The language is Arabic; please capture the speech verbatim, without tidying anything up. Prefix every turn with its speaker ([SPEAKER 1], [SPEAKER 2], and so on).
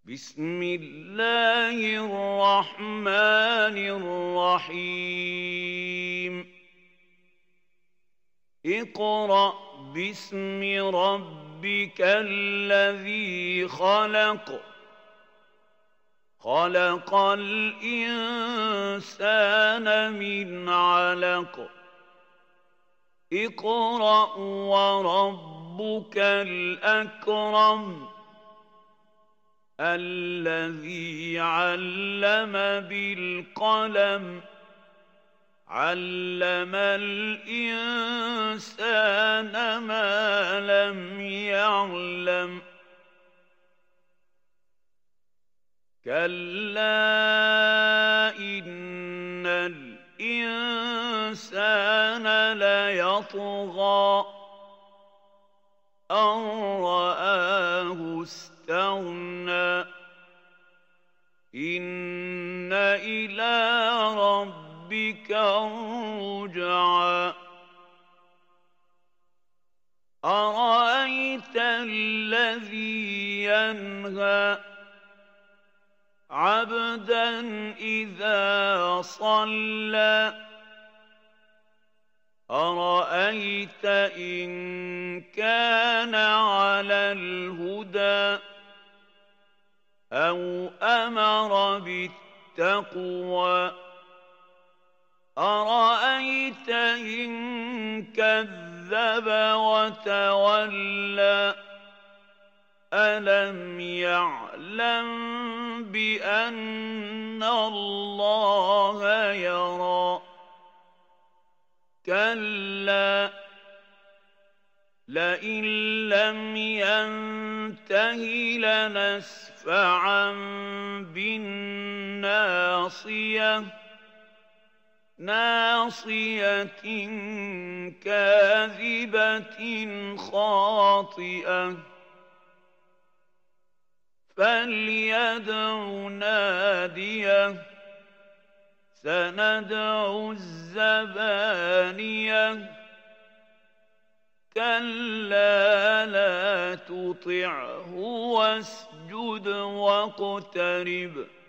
[SPEAKER 1] بسم الله الرحمن الرحيم اقرأ باسم ربك الذي خلق خلق الإنسان من علق اقرأ وربك الأكرم الذي علم بالقلم علم الإنسان ما لم يعلم كلا إن الإنسان ليطغى أن رآه استغنى إن إلى ربك الرجعى أرأيت الذي ينهى عبدا إذا صلى أرأيت إن كان على الهدى أو أمر بالتقوى أرأيت إن كذب وتولى ألم يعلم بأن الله يرى كلا لئن لم ينته لنسفعا بالناصية ناصية كاذبة خاطئة فليدع ناديه سندع الزبانية كلا لا تطعه واسجد واقترب